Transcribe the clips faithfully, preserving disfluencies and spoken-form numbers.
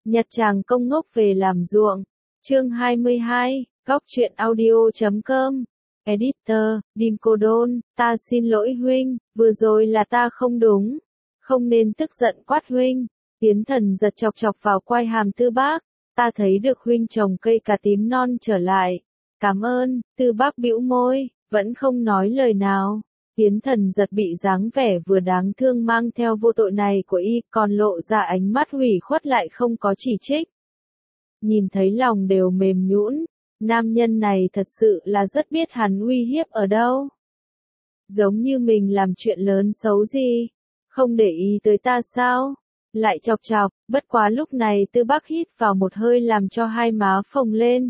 Nhặt chàng công ngốc về làm ruộng. Chương hai mươi hai, góc truyện audio chấm com. Editor, Dim Cô Đôn, ta xin lỗi huynh, vừa rồi là ta không đúng. Không nên tức giận quát huynh. Tiến Thần giật chọc chọc vào quai hàm Tư Bác. Ta thấy được huynh trồng cây cà tím non trở lại. Cảm ơn. Tư Bác bĩu môi, vẫn không nói lời nào. Tiến Thần giật bị dáng vẻ vừa đáng thương mang theo vô tội này của y, còn lộ ra ánh mắt hủy khuất lại không có chỉ trích. Nhìn thấy lòng đều mềm nhũn, nam nhân này thật sự là rất biết hắn uy hiếp ở đâu. Giống như mình làm chuyện lớn xấu gì, không để ý tới ta sao? Lại chọc chọc, bất quá lúc này Tư Bác hít vào một hơi làm cho hai má phồng lên.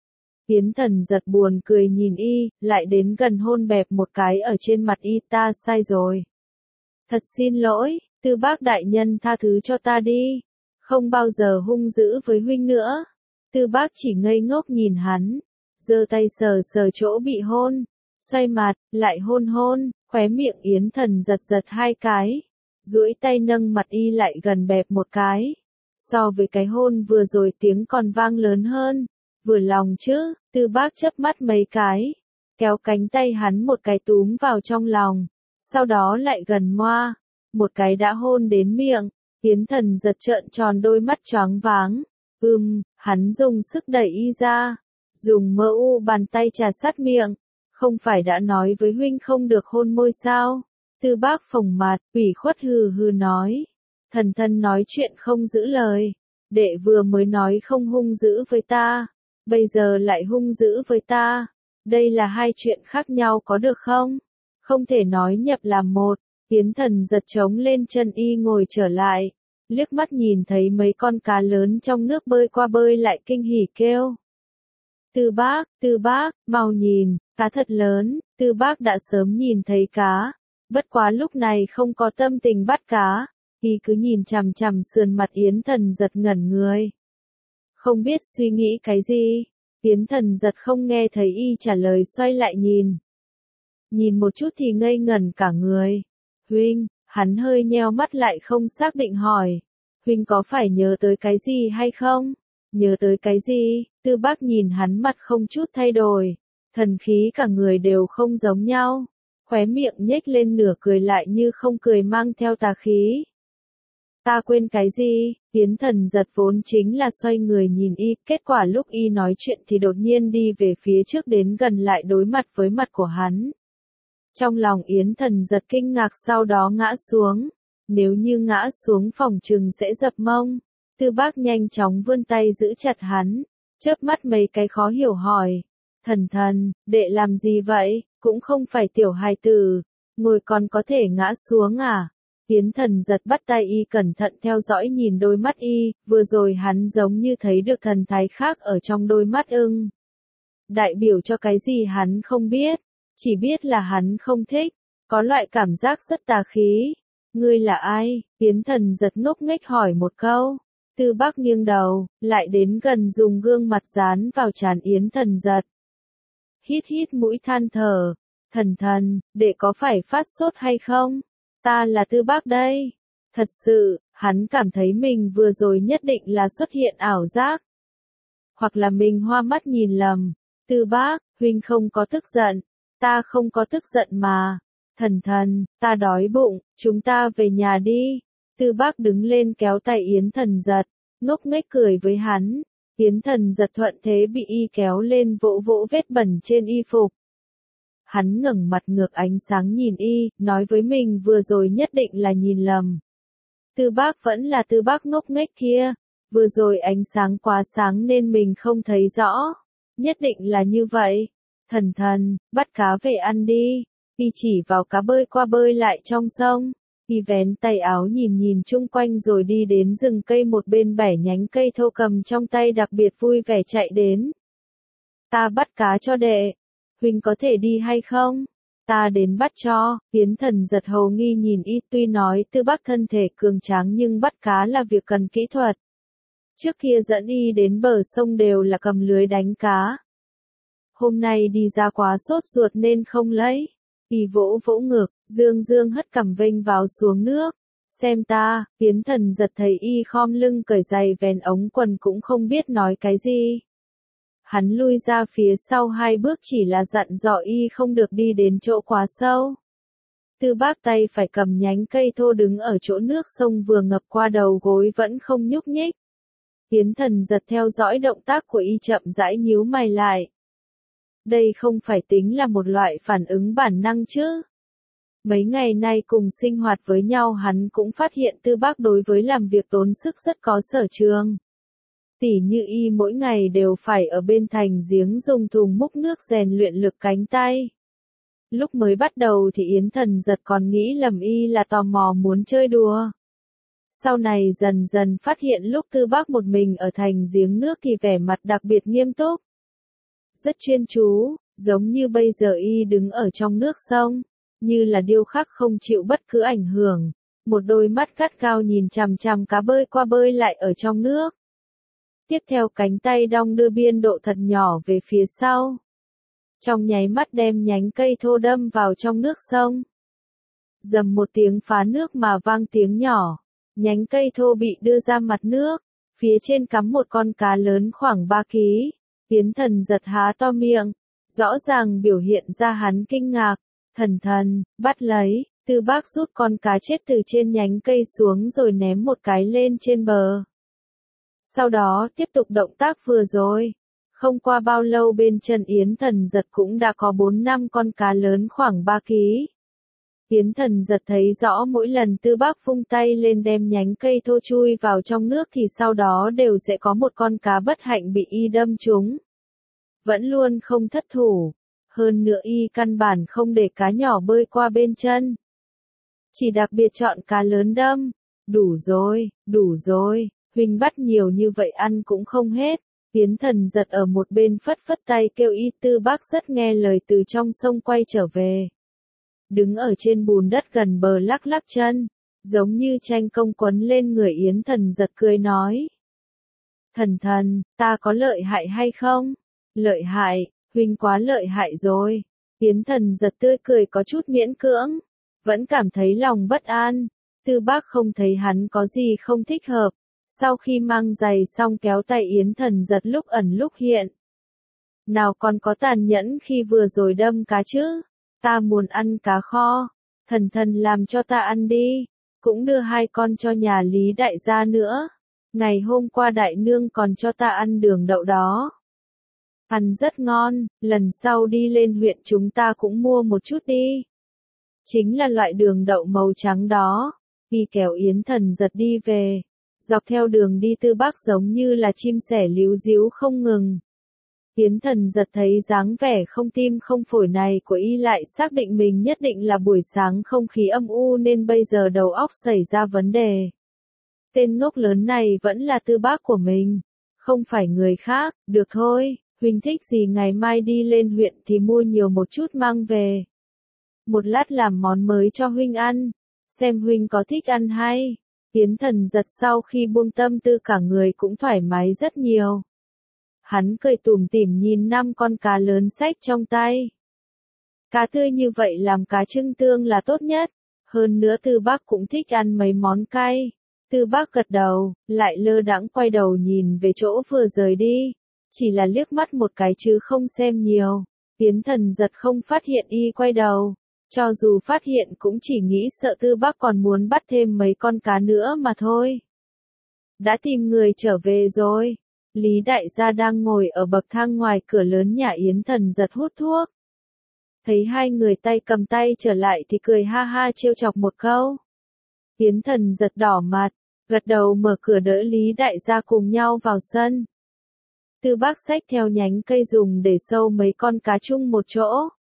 Tiến Thần giật buồn cười nhìn y, lại đến gần hôn bẹp một cái ở trên mặt y. Ta sai rồi. Thật xin lỗi, Tư Bác đại nhân tha thứ cho ta đi. Không bao giờ hung dữ với huynh nữa. Tư Bác chỉ ngây ngốc nhìn hắn, giơ tay sờ sờ chỗ bị hôn, xoay mặt, lại hôn hôn, khóe miệng Yến Thần giật giật hai cái, duỗi tay nâng mặt y lại gần bẹp một cái. So với cái hôn vừa rồi tiếng còn vang lớn hơn. Vừa lòng chứ? Tư Bác chớp mắt mấy cái, kéo cánh tay hắn một cái túm vào trong lòng, sau đó lại gần moa, một cái đã hôn đến miệng. Yến Thần giật trợn tròn đôi mắt choáng váng. Ừm, hắn dùng sức đẩy y ra, dùng mơ u bàn tay trà sát miệng. Không phải đã nói với huynh không được hôn môi sao? Tư Bác phồng mặt, ủy khuất hừ hừ nói. Thần thân nói chuyện không giữ lời. Đệ vừa mới nói không hung dữ với ta, bây giờ lại hung dữ với ta. Đây là hai chuyện khác nhau có được không? Không thể nói nhập làm một. Yến Thần giật trống lên chân y ngồi trở lại, liếc mắt nhìn thấy mấy con cá lớn trong nước bơi qua bơi lại kinh hỉ kêu. Tư Bác, Tư Bác, mau nhìn, cá thật lớn. Tư Bác đã sớm nhìn thấy cá, bất quá lúc này không có tâm tình bắt cá, y cứ nhìn chằm chằm sườn mặt Yến Thần giật ngẩn người. Không biết suy nghĩ cái gì, Yến Thần giật không nghe thấy y trả lời xoay lại nhìn. Nhìn một chút thì ngây ngẩn cả người. Huynh, hắn hơi nheo mắt lại không xác định hỏi. Huynh có phải nhớ tới cái gì hay không? Nhớ tới cái gì? Tư Bác nhìn hắn mặt không chút thay đổi. Thần khí cả người đều không giống nhau. Khóe miệng nhếch lên nửa cười lại như không cười mang theo tà khí. Ta quên cái gì? Yến Thần giật vốn chính là xoay người nhìn y, kết quả lúc y nói chuyện thì đột nhiên đi về phía trước đến gần lại đối mặt với mặt của hắn. Trong lòng Yến Thần giật kinh ngạc sau đó ngã xuống. Nếu như ngã xuống phòng trừng sẽ dập mông. Tư Bác nhanh chóng vươn tay giữ chặt hắn, chớp mắt mấy cái khó hiểu hỏi. Thần thần, đệ làm gì vậy? Cũng không phải tiểu hài tử, ngồi còn có thể ngã xuống à? Yến Thần giật bắt tay y cẩn thận theo dõi nhìn đôi mắt y, vừa rồi hắn giống như thấy được thần thái khác ở trong đôi mắt ưng. Đại biểu cho cái gì hắn không biết, chỉ biết là hắn không thích, có loại cảm giác rất tà khí. Ngươi là ai? Yến Thần giật ngốc nghếch hỏi một câu. Tư Bác nghiêng đầu, lại đến gần dùng gương mặt dán vào trán Yến Thần giật. Hít hít mũi than thở. Thần thần, đệ có phải phát sốt hay không? Ta là Tư Bác đây. Thật sự, hắn cảm thấy mình vừa rồi nhất định là xuất hiện ảo giác. Hoặc là mình hoa mắt nhìn lầm. Tư Bác, huynh không có tức giận. Ta không có tức giận mà. Thần thần, ta đói bụng, chúng ta về nhà đi. Tư Bác đứng lên kéo tay Yến Thần giật, ngốc nghếch cười với hắn. Yến Thần giật thuận thế bị y kéo lên vỗ vỗ vết bẩn trên y phục. Hắn ngẩng mặt ngược ánh sáng nhìn y, nói với mình vừa rồi nhất định là nhìn lầm. Tư Bác vẫn là Tư Bác ngốc nghếch kia, vừa rồi ánh sáng quá sáng nên mình không thấy rõ. Nhất định là như vậy. Thần thần, bắt cá về ăn đi. Y chỉ vào cá bơi qua bơi lại trong sông. Y vén tay áo nhìn nhìn chung quanh rồi đi đến rừng cây một bên bẻ nhánh cây thô cầm trong tay đặc biệt vui vẻ chạy đến. Ta bắt cá cho đệ. Huynh có thể đi hay không? Ta đến bắt cho. Yến Thần giật hầu nghi nhìn y, tuy nói Tư Bác thân thể cường tráng nhưng bắt cá là việc cần kỹ thuật. Trước kia dẫn y đến bờ sông đều là cầm lưới đánh cá. Hôm nay đi ra quá sốt ruột nên không lấy. Y vỗ vỗ ngực, dương dương hất cằm vênh vào xuống nước. Xem ta, Yến Thần giật thấy y khom lưng cởi giày vén ống quần cũng không biết nói cái gì. Hắn lui ra phía sau hai bước chỉ là dặn dò y không được đi đến chỗ quá sâu. Tư Bác tay phải cầm nhánh cây thô đứng ở chỗ nước sông vừa ngập qua đầu gối vẫn không nhúc nhích. Yến Thần giật theo dõi động tác của y chậm rãi nhíu mày lại. Đây không phải tính là một loại phản ứng bản năng chứ? Mấy ngày nay cùng sinh hoạt với nhau hắn cũng phát hiện Tư Bác đối với làm việc tốn sức rất có sở trường. Tỉ như y mỗi ngày đều phải ở bên thành giếng dùng thùng múc nước rèn luyện lực cánh tay. Lúc mới bắt đầu thì Yến Thần giật còn nghĩ lầm y là tò mò muốn chơi đùa. Sau này dần dần phát hiện lúc Tư Bác một mình ở thành giếng nước thì vẻ mặt đặc biệt nghiêm túc. Rất chuyên chú, giống như bây giờ y đứng ở trong nước sông, như là điêu khắc không chịu bất cứ ảnh hưởng. Một đôi mắt gắt gao nhìn chằm chằm cá bơi qua bơi lại ở trong nước. Tiếp theo cánh tay đong đưa biên độ thật nhỏ về phía sau. Trong nháy mắt đem nhánh cây thô đâm vào trong nước sông. Dầm một tiếng phá nước mà vang tiếng nhỏ. Nhánh cây thô bị đưa ra mặt nước. Phía trên cắm một con cá lớn khoảng ba ki lô gam. Yến Thần giật há to miệng. Rõ ràng biểu hiện ra hắn kinh ngạc. Thần thần, bắt lấy. Tư Bác rút con cá chết từ trên nhánh cây xuống rồi ném một cái lên trên bờ. Sau đó tiếp tục động tác vừa rồi. Không qua bao lâu bên chân Yến Thần giật cũng đã có bốn năm con cá lớn khoảng ba ki lô gam. Yến Thần giật thấy rõ mỗi lần Tư Bác vung tay lên đem nhánh cây thô chui vào trong nước thì sau đó đều sẽ có một con cá bất hạnh bị y đâm trúng. Vẫn luôn không thất thủ. Hơn nữa y căn bản không để cá nhỏ bơi qua bên chân. Chỉ đặc biệt chọn cá lớn đâm. Đủ rồi, đủ rồi, huynh bắt nhiều như vậy ăn cũng không hết. Yến Thần giật ở một bên phất phất tay kêu y. Tư Bác rất nghe lời từ trong sông quay trở về. Đứng ở trên bùn đất gần bờ lắc lắc chân, giống như tranh công quấn lên người Yến Thần giật cười nói. Thần thần, ta có lợi hại hay không? Lợi hại, huynh quá lợi hại rồi. Yến Thần giật tươi cười có chút miễn cưỡng, vẫn cảm thấy lòng bất an. Tư Bác không thấy hắn có gì không thích hợp. Sau khi mang giày xong kéo tay Yến Thần giật lúc ẩn lúc hiện. Nào còn có tàn nhẫn khi vừa rồi đâm cá chứ? Ta muốn ăn cá kho. Thần thần làm cho ta ăn đi. Cũng đưa hai con cho nhà Lý đại gia nữa. Ngày hôm qua đại nương còn cho ta ăn đường đậu đó. Ăn rất ngon, lần sau đi lên huyện chúng ta cũng mua một chút đi. Chính là loại đường đậu màu trắng đó. Vì kéo Yến Thần giật đi về. Dọc theo đường đi Tư Bác giống như là chim sẻ líu díu không ngừng. Yến Thần giật thấy dáng vẻ không tim không phổi này của y lại xác định mình nhất định là buổi sáng không khí âm u nên bây giờ đầu óc xảy ra vấn đề. Tên ngốc lớn này vẫn là Tư Bác của mình, không phải người khác. Được thôi, huynh thích gì ngày mai đi lên huyện thì mua nhiều một chút mang về. Một lát làm món mới cho huynh ăn, xem huynh có thích ăn hay. Yến Thần giật sau khi buông tâm tư cả người cũng thoải mái rất nhiều. Hắn cười tủm tỉm nhìn năm con cá lớn xách trong tay. Cá tươi như vậy làm cá trưng tương là tốt nhất. Hơn nữa Tư Bác cũng thích ăn mấy món cay. Tư Bác gật đầu, lại lơ đãng quay đầu nhìn về chỗ vừa rời đi. Chỉ là liếc mắt một cái chứ không xem nhiều. Yến Thần giật không phát hiện y quay đầu. Cho dù phát hiện cũng chỉ nghĩ sợ Tư Bác còn muốn bắt thêm mấy con cá nữa mà thôi. Đã tìm người trở về rồi. Lý đại gia đang ngồi ở bậc thang ngoài cửa lớn nhà Yến Thần giật hút thuốc. Thấy hai người tay cầm tay trở lại thì cười ha ha trêu chọc một câu. Yến Thần giật đỏ mặt, gật đầu mở cửa đỡ Lý đại gia cùng nhau vào sân. Tư Bác xách theo nhánh cây dùng để sâu mấy con cá chung một chỗ.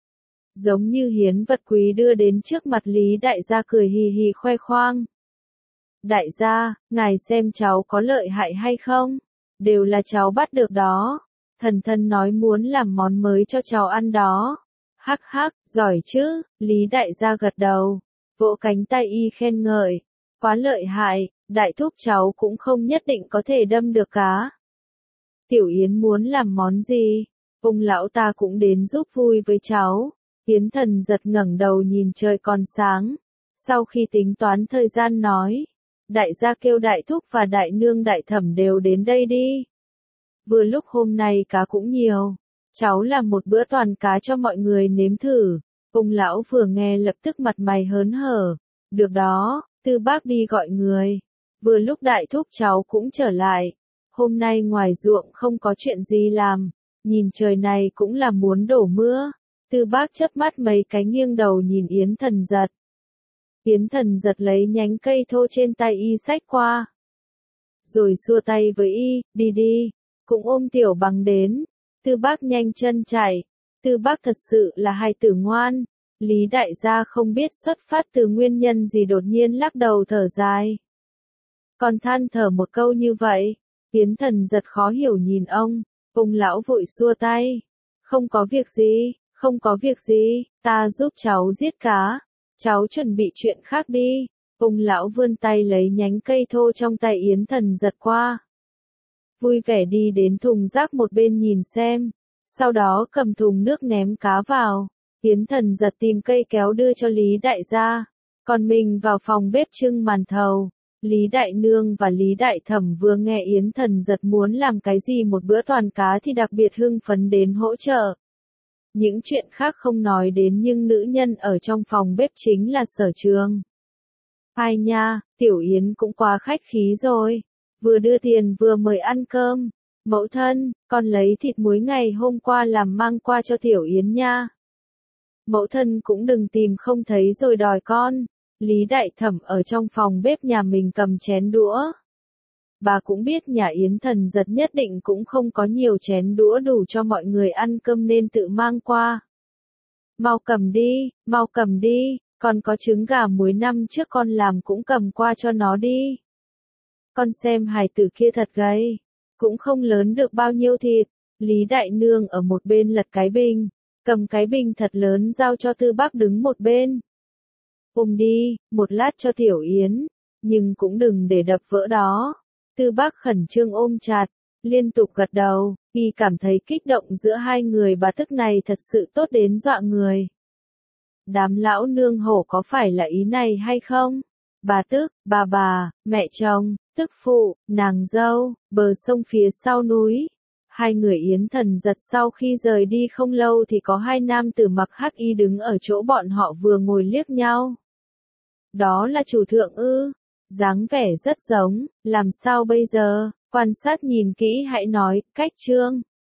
Giống như hiến vật quý đưa đến trước mặt Lý đại gia cười hì hì khoe khoang. Đại gia, ngài xem cháu có lợi hại hay không? Đều là cháu bắt được đó. Thần thần nói muốn làm món mới cho cháu ăn đó. Hắc hắc, giỏi chứ, Lý đại gia gật đầu. Vỗ cánh tay y khen ngợi. Quá lợi hại, đại thúc cháu cũng không nhất định có thể đâm được cá. Tiểu Yến muốn làm món gì? Ông lão ta cũng đến giúp vui với cháu. Yến Thần giật ngẩng đầu nhìn trời còn sáng. Sau khi tính toán thời gian nói, đại gia kêu đại thúc và đại nương đại thẩm đều đến đây đi. Vừa lúc hôm nay cá cũng nhiều, cháu làm một bữa toàn cá cho mọi người nếm thử. Ông lão vừa nghe lập tức mặt mày hớn hở. Được đó, Tư Bác đi gọi người. Vừa lúc đại thúc cháu cũng trở lại. Hôm nay ngoài ruộng không có chuyện gì làm, nhìn trời này cũng là muốn đổ mưa. Tư Bác chớp mắt mấy cái nghiêng đầu nhìn Yến Thần Giật. Yến Thần Giật lấy nhánh cây thô trên tay y xách qua. Rồi xua tay với y, đi đi, cũng ôm Tiểu Bằng đến. Tư Bác nhanh chân chạy. Tư Bác thật sự là hài tử ngoan. Lý đại gia không biết xuất phát từ nguyên nhân gì đột nhiên lắc đầu thở dài. Còn than thở một câu như vậy. Yến Thần Giật khó hiểu nhìn ông. Ông lão vội xua tay. Không có việc gì, không có việc gì, ta giúp cháu giết cá. Cháu chuẩn bị chuyện khác đi. Ông lão vươn tay lấy nhánh cây thô trong tay Yến Thần Giật qua. Vui vẻ đi đến thùng rác một bên nhìn xem. Sau đó cầm thùng nước ném cá vào. Yến Thần Giật tìm cây kéo đưa cho Lý đại gia. Còn mình vào phòng bếp trưng màn thầu. Lý đại nương và Lý đại thẩm vừa nghe Yến Thần Giật muốn làm cái gì một bữa toàn cá thì đặc biệt hưng phấn đến hỗ trợ. Những chuyện khác không nói đến nhưng nữ nhân ở trong phòng bếp chính là Sở Trường. Ai nha, Tiểu Yến cũng quá khách khí rồi. Vừa đưa tiền vừa mời ăn cơm. Mẫu thân, con lấy thịt muối ngày hôm qua làm mang qua cho Tiểu Yến nha. Mẫu thân cũng đừng tìm không thấy rồi đòi con. Lý đại thẩm ở trong phòng bếp nhà mình cầm chén đũa. Bà cũng biết nhà Yến Thần Giật nhất định cũng không có nhiều chén đũa đủ cho mọi người ăn cơm nên tự mang qua. Mau cầm đi, mau cầm đi, còn có trứng gà muối năm trước con làm cũng cầm qua cho nó đi. Con xem hài tử kia thật gầy, cũng không lớn được bao nhiêu thịt. Lý đại nương ở một bên lật cái bình, cầm cái bình thật lớn giao cho Tư Bác đứng một bên. Ôm đi, một lát cho Tiểu Yến, nhưng cũng đừng để đập vỡ đó. Tư Bác khẩn trương ôm chặt, liên tục gật đầu, y cảm thấy kích động giữa hai người bà tức này thật sự tốt đến dọa người. Đám lão nương hổ có phải là ý này hay không? Bà tức, bà bà, mẹ chồng, tức phụ, nàng dâu, bờ sông phía sau núi. Hai người Yến Thần Giật sau khi rời đi không lâu thì có hai nam tử mặc hắc y đứng ở chỗ bọn họ vừa ngồi liếc nhau. Đó là chủ thượng ư? Dáng vẻ rất giống, làm sao bây giờ? Quan sát nhìn kỹ hãy nói, cách chương.